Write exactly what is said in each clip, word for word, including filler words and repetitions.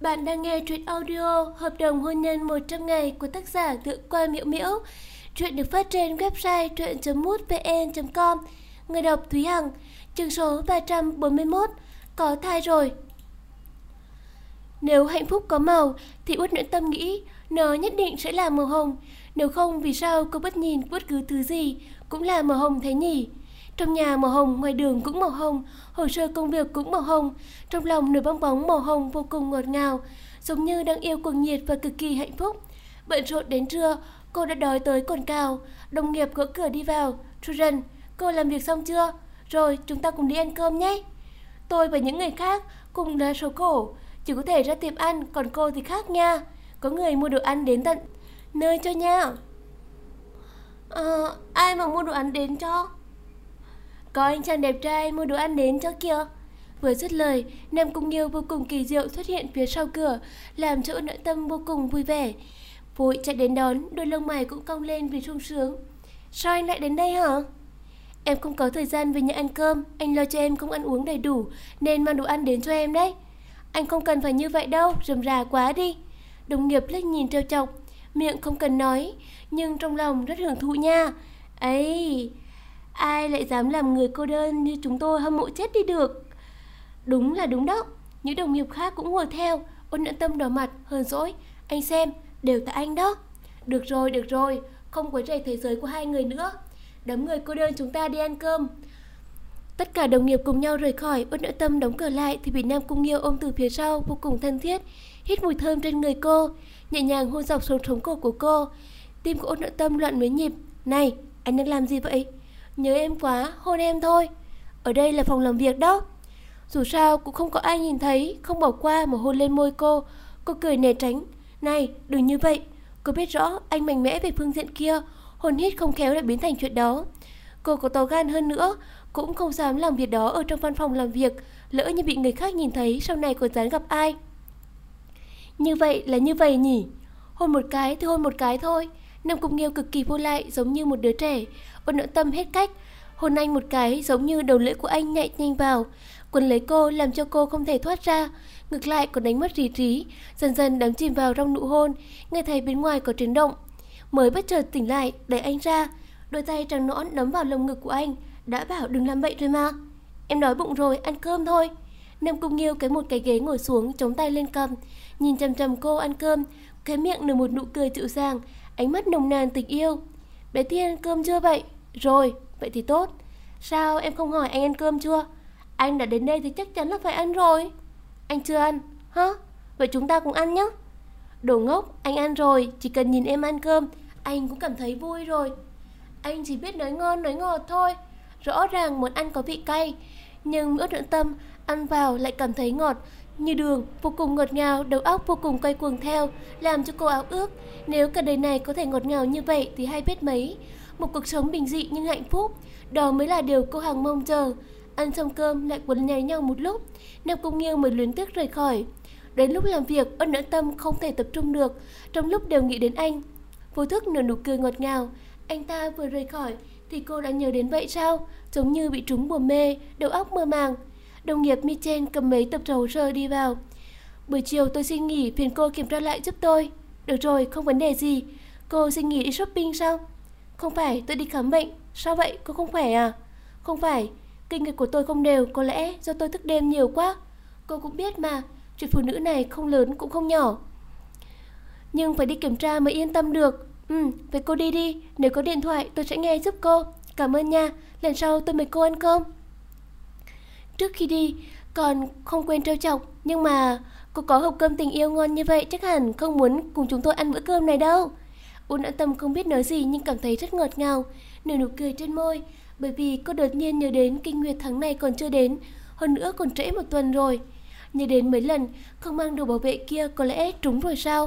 Bạn đang nghe truyện audio Hợp đồng hôn nhân một trăm ngày của tác giả Thượng Quan Miễu Miễu. Truyện được phát trên website truyện chấm mútvn chấm com. Người đọc Thúy Hằng. Chương số ba trăm bốn mươi mốt. Có thai rồi. Nếu hạnh phúc có màu thì Uất Nhuyễn Tâm nghĩ nó nhất định sẽ là màu hồng. Nếu không, vì sao cô bất nhìn bất cứ thứ gì cũng là màu hồng thế nhỉ? Trong nhà màu hồng, ngoài đường cũng màu hồng, hồ sơ công việc cũng màu hồng. Trong lòng nổi bong bóng màu hồng vô cùng ngọt ngào, giống như đang yêu cuồng nhiệt và cực kỳ hạnh phúc. Bận rộn đến trưa, cô đã đói tới cồn cào. Đồng nghiệp gõ cửa đi vào. Susan, cô làm việc xong chưa? Rồi, chúng ta cùng đi ăn cơm nhé. Tôi và những người khác cùng đa số cổ chỉ có thể ra tiệm ăn, còn cô thì khác nha. Có người mua đồ ăn đến tận nơi cho nha. Ờ, ai mà mua đồ ăn đến cho? Có anh chàng đẹp trai mua đồ ăn đến cho kìa. Vừa dứt lời, Nam Cung Nghiêu vô cùng kỳ diệu xuất hiện phía sau cửa, làm cho Uất Nhuyễn Tâm vô cùng vui vẻ. Vội chạy đến đón, đôi lông mày cũng cong lên vì sung sướng. Sao anh lại đến đây hả? Em không có thời gian về nhà ăn cơm, anh lo cho em không ăn uống đầy đủ nên mang đồ ăn đến cho em đấy. Anh không cần phải như vậy đâu, rườm rà quá đi. Đồng nghiệp liếc nhìn trêu chọc, miệng không cần nói, nhưng trong lòng rất hưởng thụ nha. Ấy, ai lại dám làm người cô đơn như chúng tôi hâm mộ chết đi được. Đúng là đúng đó. Những đồng nghiệp khác cũng hùa theo. Uất Nhuyễn Tâm đỏ mặt hờn dỗi. Anh xem, đều tại anh đó. Được rồi, được rồi, không quấy rầy thế giới của hai người nữa. Đám người cô đơn chúng ta đi ăn cơm. Tất cả đồng nghiệp cùng nhau rời khỏi. Uất Nhuyễn Tâm đóng cửa lại thì bị Nam Cung Nghiêu ôm từ phía sau vô cùng thân thiết, hít mùi thơm trên người cô, nhẹ nhàng hôn dọc xuống sống cổ của cô. Tim của Uất Nhuyễn Tâm loạn mấy nhịp. Này, anh đang làm gì vậy? Nhớ em quá, hôn em thôi. Ở đây là phòng làm việc đó. Dù sao cũng không có ai nhìn thấy, không bỏ qua mà hôn lên môi cô. Cô cười né tránh. Này, đừng như vậy. Cô biết rõ anh mạnh mẽ về phương diện kia, hôn hít không khéo lại biến thành chuyện đó. Cô có to gan hơn nữa, cũng không dám làm việc đó ở trong văn phòng làm việc. Lỡ như bị người khác nhìn thấy, sau này còn dám gặp ai. Như vậy là như vậy nhỉ? Hôn một cái thì hôn một cái thôi. Nam Cung Nghiêu cực kỳ vô lại, giống như một đứa trẻ. Uất Nhuyễn Tâm hết cách, hôn anh một cái giống như đầu lưỡi của anh nhạy nhanh vào, quấn lấy cô làm cho cô không thể thoát ra. Ngược lại còn đánh mất lý trí, dần dần đắm chìm vào trong nụ hôn. Nghe thấy bên ngoài có tiếng động, mới bất chợt tỉnh lại, đẩy anh ra. Đôi tay trắng nõn nắm vào lồng ngực của anh. Đã bảo đừng làm bậy rồi mà. Em đói bụng rồi, ăn cơm thôi. Nam Cung Nghiêu cái một cái ghế ngồi xuống, chống tay lên cằm, nhìn chằm chằm cô ăn cơm, cái miệng nở một nụ cười dịu dàng, ánh mắt nồng nàn tình yêu. Bé Thiên ăn cơm chưa vậy? Rồi, vậy thì tốt. Sao em không hỏi anh ăn cơm chưa? Anh đã đến đây thì chắc chắn là phải ăn rồi. Anh chưa ăn, hả? Vậy chúng ta cùng ăn nhé. Đồ ngốc, anh ăn rồi, chỉ cần nhìn em ăn cơm, anh cũng cảm thấy vui rồi. Anh chỉ biết nói ngon nói ngọt thôi. Rõ ràng muốn ăn có vị cay, nhưng Uất Nhuyễn Tâm ăn vào lại cảm thấy ngọt như đường, vô cùng ngọt ngào, đầu óc vô cùng quay cuồng theo, làm cho cô áo ước. Nếu cả đời này có thể ngọt ngào như vậy thì hay biết mấy. Một cuộc sống bình dị nhưng hạnh phúc, đó mới là điều cô hằng mong chờ. Ăn xong cơm lại quấn nháy nhau một lúc, Nam Cung Nghiêu mới luyến tiếc rời khỏi. Đến lúc làm việc, Uất Nhuyễn Tâm không thể tập trung được, trong lúc đều nghĩ đến anh. Vô thức nở nụ cười ngọt ngào. Anh ta vừa rời khỏi thì cô đã nhớ đến vậy sao? Giống như bị trúng bùa mê, đầu óc mơ màng. Đồng nghiệp Michen cầm mấy tập hồ sơ đi vào. Buổi chiều tôi xin nghỉ, phiền cô kiểm tra lại giúp tôi. Được rồi, không vấn đề gì. Cô xin nghỉ đi shopping sao? Không phải, tôi đi khám bệnh. Sao vậy, cô không khỏe à? Không phải, kinh nguyệt của tôi không đều, có lẽ do tôi thức đêm nhiều quá. Cô cũng biết mà, chuyện phụ nữ này không lớn cũng không nhỏ. Nhưng phải đi kiểm tra mới yên tâm được. Ừ, vậy cô đi đi, nếu có điện thoại tôi sẽ nghe giúp cô. Cảm ơn nha, lần sau tôi mời cô ăn cơm. Trước khi đi, còn không quên trêu chọc. Nhưng mà cô có hộp cơm tình yêu ngon như vậy, chắc hẳn không muốn cùng chúng tôi ăn bữa cơm này đâu. Uất Nhuyễn Tâm không biết nói gì nhưng cảm thấy rất ngọt ngào, nở nụ cười trên môi. Bởi vì cô đột nhiên nhớ đến kinh nguyệt tháng này còn chưa đến, hơn nữa còn trễ một tuần rồi. Nhớ đến mấy lần không mang đồ bảo vệ kia, có lẽ trúng rồi sao?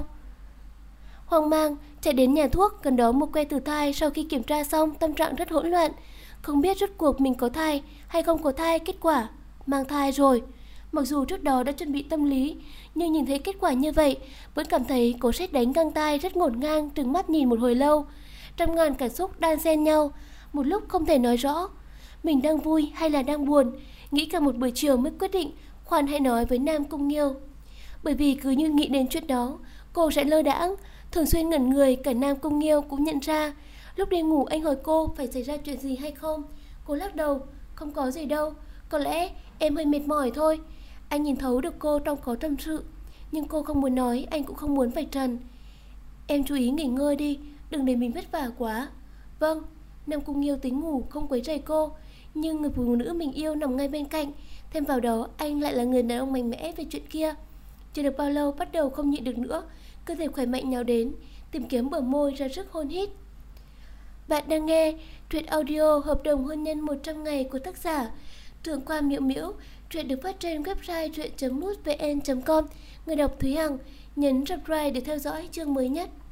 Hoang mang chạy đến nhà thuốc gần đó một que thử thai. Sau khi kiểm tra xong, tâm trạng rất hỗn loạn, không biết rốt cuộc mình có thai hay không có thai. Kết quả mang thai rồi. Mặc dù trước đó đã chuẩn bị tâm lý, nhưng nhìn thấy kết quả như vậy vẫn cảm thấy cổ sét đánh ngang tai, rất ngổn ngang, trừng mắt nhìn một hồi lâu. Trăm ngàn cảm xúc đan xen nhau, một lúc không thể nói rõ mình đang vui hay là đang buồn. Nghĩ cả một buổi chiều mới quyết định khoan hãy nói với Nam Cung Nghiêu. Bởi vì cứ như nghĩ đến chuyện đó, cô sẽ lơ đãng, thường xuyên ngẩn người. Cả Nam Cung Nghiêu cũng nhận ra. Lúc đi ngủ anh hỏi cô phải xảy ra chuyện gì hay không. Cô lắc đầu, không có gì đâu, có lẽ em hơi mệt mỏi thôi. Anh nhìn thấu được cô trong có tâm sự, nhưng cô không muốn nói, anh cũng không muốn vạch trần. Em chú ý nghỉ ngơi đi, đừng để mình vất vả quá. Vâng. Nam Cung Nghiêu tính ngủ không quấy rầy cô, nhưng người phụ nữ mình yêu nằm ngay bên cạnh. Thêm vào đó anh lại là người đàn ông mạnh mẽ về chuyện kia. Chưa được bao lâu bắt đầu không nhịn được nữa, cơ thể khỏe mạnh nhào đến, tìm kiếm bờ môi ra sức hôn hít. Bạn đang nghe truyện audio Hợp đồng hôn nhân một trăm ngày của tác giả Thượng quan Miễu Miễu. Truyện được phát trên website truyện chấm mútvn chấm com. Người đọc Thúy Hằng. Nhấn subscribe để theo dõi chương mới nhất.